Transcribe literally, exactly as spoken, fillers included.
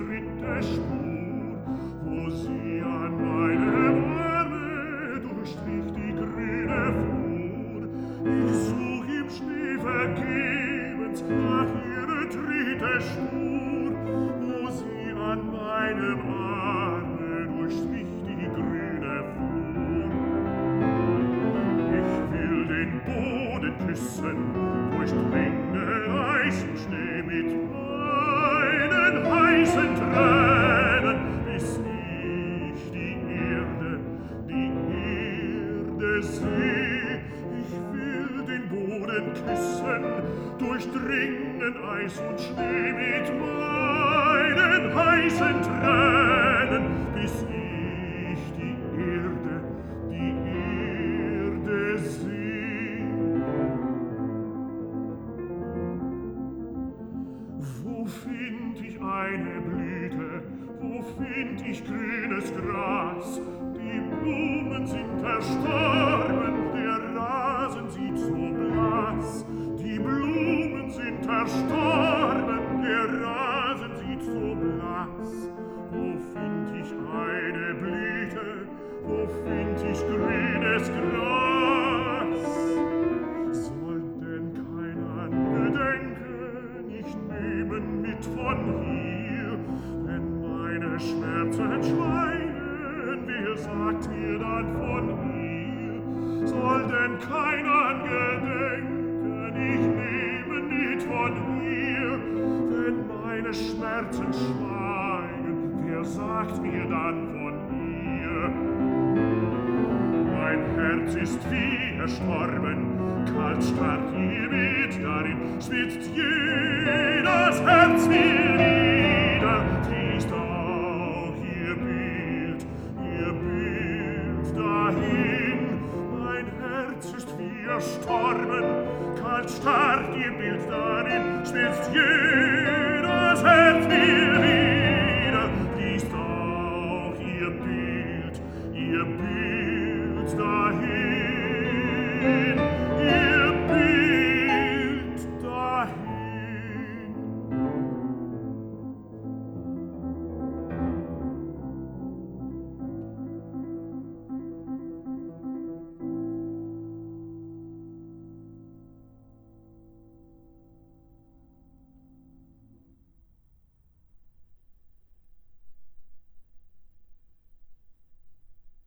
dritte Spur, wo sie an meinem Arme durchstrich die grüne Flur. Ich such im Schnee vergebens nach ihrer dritte Spur, wo sie an meinem Arme durchstrich die grüne Flur. Ich will den Boden küssen, durchdringe Eis und Schnee mit meinen heißen Tränen, bis ich die Erde, die Erde seh. Ich will den Boden küssen, durchdringen Eis und Schnee mit meinen heißen Tränen, bis ich die Erde, die Erde seh. Wo find ich eine Blüte, wo find ich grünes Gras? Die Blumen sind erstorben, der Rasen sieht so blass. Die Blumen sind erstorben, der Rasen sieht so blass. Wo find ich eine Blüte, wo find ich grünes Gras? Soll denn keiner Gedenken nicht nehmen mit von hier, wenn meine Schmerzen schweigen, wer sagt mir dann von ihr? Soll denn keiner Gedenken nicht nehmen mit von hier, wenn meine Schmerzen schweigen, wer sagt mir dann von ihr? Mein Herz ist wie erstorben, kalt starrt ihr Bild, darin schwitzt jedes Herz mir nieder, triest auch ihr Bild, ihr Bild dahin. Mein Herz ist wie erstorben, kalt starrt ihr Bild darin,